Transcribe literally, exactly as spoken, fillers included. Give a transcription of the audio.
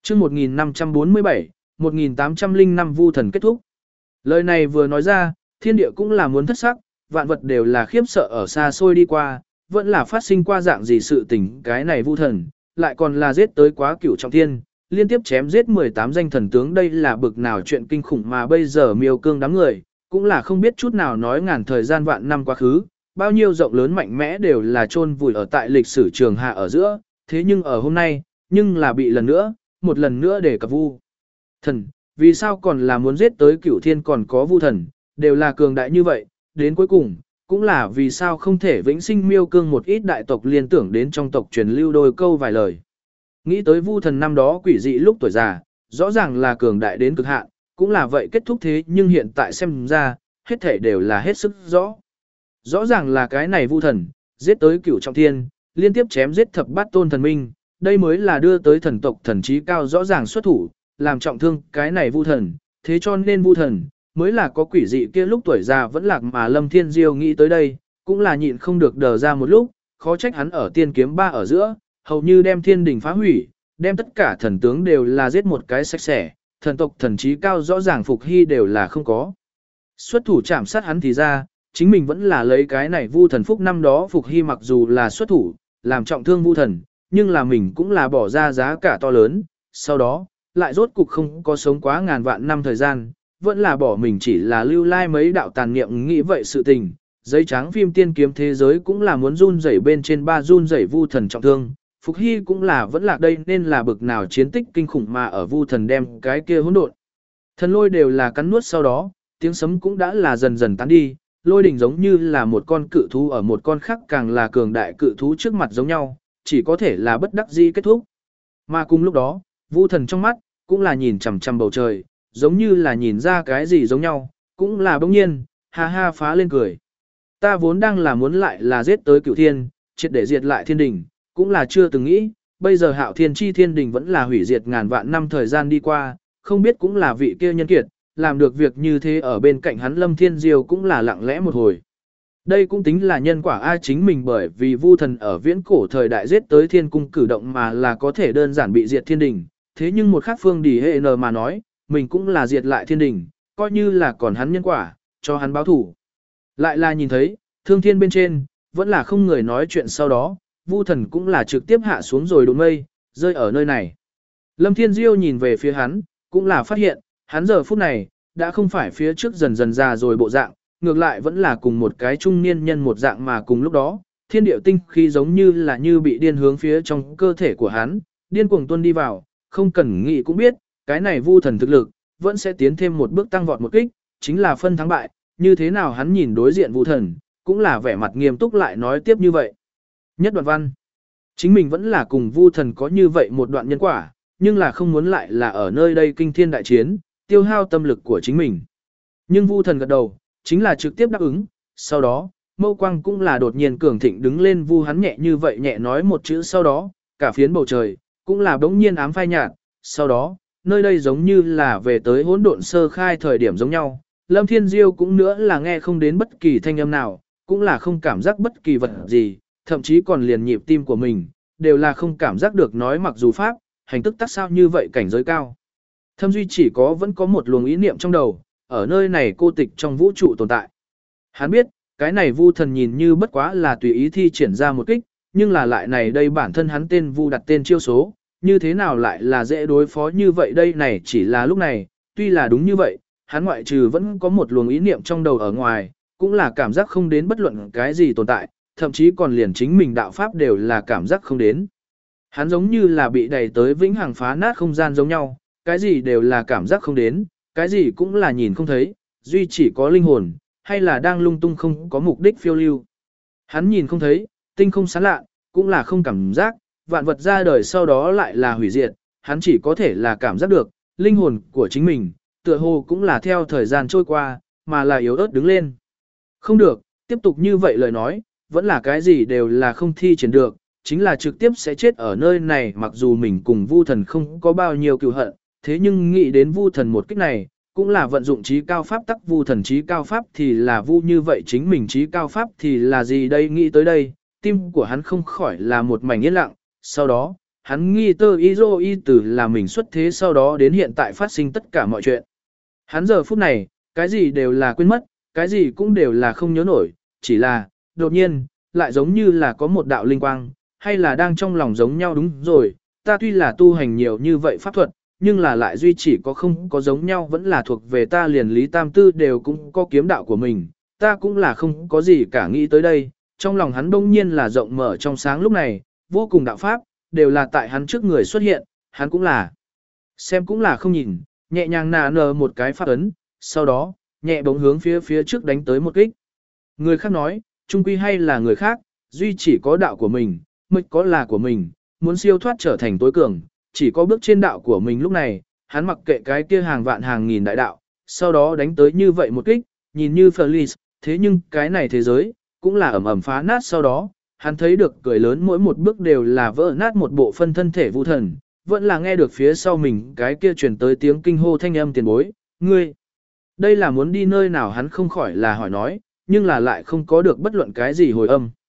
chương một nghìn năm trăm bốn mươi bảy, một nghìn tám trăm lẻ năm vu thần kết thúc. Lời này vừa nói ra, thiên địa cũng là muốn thất sắc, vạn vật đều là khiếp sợ ở xa xôi đi qua, vẫn là phát sinh qua dạng gì sự tình cái này vu thần, lại còn là giết tới quá cửu trọng thiên, liên tiếp chém giết mười tám danh thần tướng, đây là bực nào chuyện kinh khủng mà bây giờ miêu cương đám người, cũng là không biết chút nào nói ngàn thời gian vạn năm quá khứ, bao nhiêu rộng lớn mạnh mẽ đều là chôn vùi ở tại lịch sử trường hạ ở giữa, thế nhưng ở hôm nay, nhưng là bị lần nữa, một lần nữa để cập vu thần, vì sao còn là muốn giết tới cửu thiên còn có vu thần, đều là cường đại như vậy, đến cuối cùng, cũng là vì sao không thể vĩnh sinh miêu cương một ít đại tộc liên tưởng đến trong tộc truyền lưu đôi câu vài lời. Nghĩ tới vu thần năm đó quỷ dị lúc tuổi già, rõ ràng là cường đại đến cực hạn, cũng là vậy kết thúc thế nhưng hiện tại xem ra, hết thể đều là hết sức rõ. Rõ ràng là cái này vu thần, giết tới cửu trọng thiên, liên tiếp chém giết thập bát tôn thần minh, đây mới là đưa tới thần tộc thần trí cao rõ ràng xuất thủ, làm trọng thương cái này vu thần, thế cho nên vu thần, mới là có quỷ dị kia lúc tuổi già vẫn lạc mà Lâm Thiên Diêu nghĩ tới đây, cũng là nhịn không được đờ ra một lúc, khó trách hắn ở tiên kiếm ba ở giữa, hầu như đem thiên đình phá hủy, đem tất cả thần tướng đều là giết một cái sạch sẽ, thần tộc thần trí cao rõ ràng Phục Hy đều là không có. Xuất thủ chạm sát hắn thì ra, chính mình vẫn là lấy cái này vu thần phúc năm đó Phục Hy mặc dù là xuất thủ, làm trọng thương vu thần, nhưng là mình cũng là bỏ ra giá cả to lớn, sau đó, lại rốt cục không có sống quá ngàn vạn năm thời gian, vẫn là bỏ mình chỉ là lưu lai mấy đạo tàn niệm nghĩ vậy sự tình. Giấy trắng phim tiên kiếm thế giới cũng là muốn run rẩy bên trên ba run rẩy vu thần trọng thương, Phục Hy cũng là vẫn lạc đây nên là bực nào chiến tích kinh khủng mà ở vu thần đem cái kia hỗn độn. Thần lôi đều là cắn nuốt sau đó, tiếng sấm cũng đã là dần dần tán đi, lôi đỉnh giống như là một con cự thú ở một con khác càng là cường đại cự thú trước mặt giống nhau, chỉ có thể là bất đắc dĩ kết thúc. Mà cùng lúc đó, vu thần trong mắt, cũng là nhìn chằm chằm bầu trời, giống như là nhìn ra cái gì giống nhau, cũng là bỗng nhiên, ha ha phá lên cười. Ta vốn đang là muốn lại là giết tới cửu thiên, triệt để diệt lại thiên đình, cũng là chưa từng nghĩ, bây giờ hạo thiên chi thiên đình vẫn là hủy diệt ngàn vạn năm thời gian đi qua, không biết cũng là vị kia nhân kiệt, làm được việc như thế ở bên cạnh hắn Lâm Thiên Diêu cũng là lặng lẽ một hồi. Đây cũng tính là nhân quả ai chính mình bởi vì vu thần ở viễn cổ thời đại giết tới thiên cung cử động mà là có thể đơn giản bị diệt thiên đình, thế nhưng một khác phương đi hệ n mà nói, mình cũng là diệt lại thiên đình, coi như là còn hắn nhân quả, cho hắn báo thủ. Lại là nhìn thấy, thương thiên bên trên, vẫn là không người nói chuyện sau đó, vu thần cũng là trực tiếp hạ xuống rồi đột mây, rơi ở nơi này. Lâm Thiên Diêu nhìn về phía hắn, cũng là phát hiện, hắn giờ phút này, đã không phải phía trước dần dần già rồi bộ dạng, ngược lại vẫn là cùng một cái trung niên nhân một dạng mà cùng lúc đó, thiên điệu tinh khí giống như là như bị điên hướng phía trong cơ thể của hắn, điên cuồng tuôn đi vào, không cần nghĩ cũng biết, cái này vu thần thực lực, vẫn sẽ tiến thêm một bước tăng vọt một kích, chính là phân thắng bại, như thế nào hắn nhìn đối diện vu thần, cũng là vẻ mặt nghiêm túc lại nói tiếp như vậy. Nhất đoạn văn, chính mình vẫn là cùng vu thần có như vậy một đoạn nhân quả, nhưng là không muốn lại là ở nơi đây kinh thiên đại chiến, tiêu hao tâm lực của chính mình. Nhưng vu thần gật đầu, chính là trực tiếp đáp ứng, sau đó, mâu quang cũng là đột nhiên cường thịnh đứng lên vu hắn nhẹ như vậy nhẹ nói một chữ sau đó, cả phiến bầu trời, cũng là bỗng nhiên ám phai nhạt, sau đó, nơi đây giống như là về tới hỗn độn sơ khai thời điểm giống nhau, Lâm Thiên Diêu cũng nữa là nghe không đến bất kỳ thanh âm nào, cũng là không cảm giác bất kỳ vật gì, thậm chí còn liền nhịp tim của mình, đều là không cảm giác được nói mặc dù pháp, hành tức tác sao như vậy cảnh giới cao. Thâm duy chỉ có vẫn có một luồng ý niệm trong đầu, ở nơi này cô tịch trong vũ trụ tồn tại. Hắn biết, cái này vu thần nhìn như bất quá là tùy ý thi triển ra một kích, nhưng là lại này đây bản thân hắn tên vu đặt tên chiêu số, như thế nào lại là dễ đối phó như vậy đây này chỉ là lúc này, tuy là đúng như vậy, hắn ngoại trừ vẫn có một luồng ý niệm trong đầu ở ngoài, cũng là cảm giác không đến bất luận cái gì tồn tại, thậm chí còn liền chính mình đạo pháp đều là cảm giác không đến. Hắn giống như là bị đẩy tới vĩnh hằng phá nát không gian giống nhau, cái gì đều là cảm giác không đến, cái gì cũng là nhìn không thấy, duy chỉ có linh hồn, hay là đang lung tung không có mục đích phiêu lưu. Hắn nhìn không thấy, tinh không sáng lạ, cũng là không cảm giác, vạn vật ra đời sau đó lại là hủy diệt, hắn chỉ có thể là cảm giác được, linh hồn của chính mình, tựa hồ cũng là theo thời gian trôi qua, mà là yếu ớt đứng lên. Không được, tiếp tục như vậy lời nói, vẫn là cái gì đều là không thi triển được, chính là trực tiếp sẽ chết ở nơi này mặc dù mình cùng vu thần không có bao nhiêu cừu hận, thế nhưng nghĩ đến vu thần một kích này, cũng là vận dụng trí cao pháp tắc vu thần trí cao pháp thì là vu như vậy chính mình trí cao pháp thì là gì đây nghĩ tới đây, tim của hắn không khỏi là một mảnh yên lặng, sau đó, hắn nghi tơ y dô y từ là mình xuất thế sau đó đến hiện tại phát sinh tất cả mọi chuyện. Hắn giờ phút này, cái gì đều là quên mất, cái gì cũng đều là không nhớ nổi, chỉ là, đột nhiên, lại giống như là có một đạo linh quang, hay là đang trong lòng giống nhau đúng rồi, ta tuy là tu hành nhiều như vậy pháp thuật, nhưng là lại duy chỉ có không có giống nhau vẫn là thuộc về ta liền Lý Tam Tư đều cũng có kiếm đạo của mình, ta cũng là không có gì cả nghĩ tới đây, trong lòng hắn bỗng nhiên là rộng mở trong sáng lúc này, vô cùng đạo pháp, đều là tại hắn trước người xuất hiện, hắn cũng là, xem cũng là không nhìn, nhẹ nhàng nà nờ một cái pháp ấn, sau đó, nhẹ bóng hướng phía phía trước đánh tới một kích. Người khác nói, trung quy hay là người khác, duy chỉ có đạo của mình, mịch có là của mình, muốn siêu thoát trở thành tối cường, chỉ có bước trên đạo của mình lúc này, hắn mặc kệ cái kia hàng vạn hàng nghìn đại đạo, sau đó đánh tới như vậy một kích, nhìn như Felice, thế nhưng cái này thế giới, cũng là ẩm ẩm phá nát sau đó, hắn thấy được cười lớn mỗi một bước đều là vỡ nát một bộ phân thân thể vu thần, vẫn là nghe được phía sau mình cái kia truyền tới tiếng kinh hô thanh âm tiền bối, ngươi, đây là muốn đi nơi nào hắn không khỏi là hỏi nói, nhưng là lại không có được bất luận cái gì hồi âm.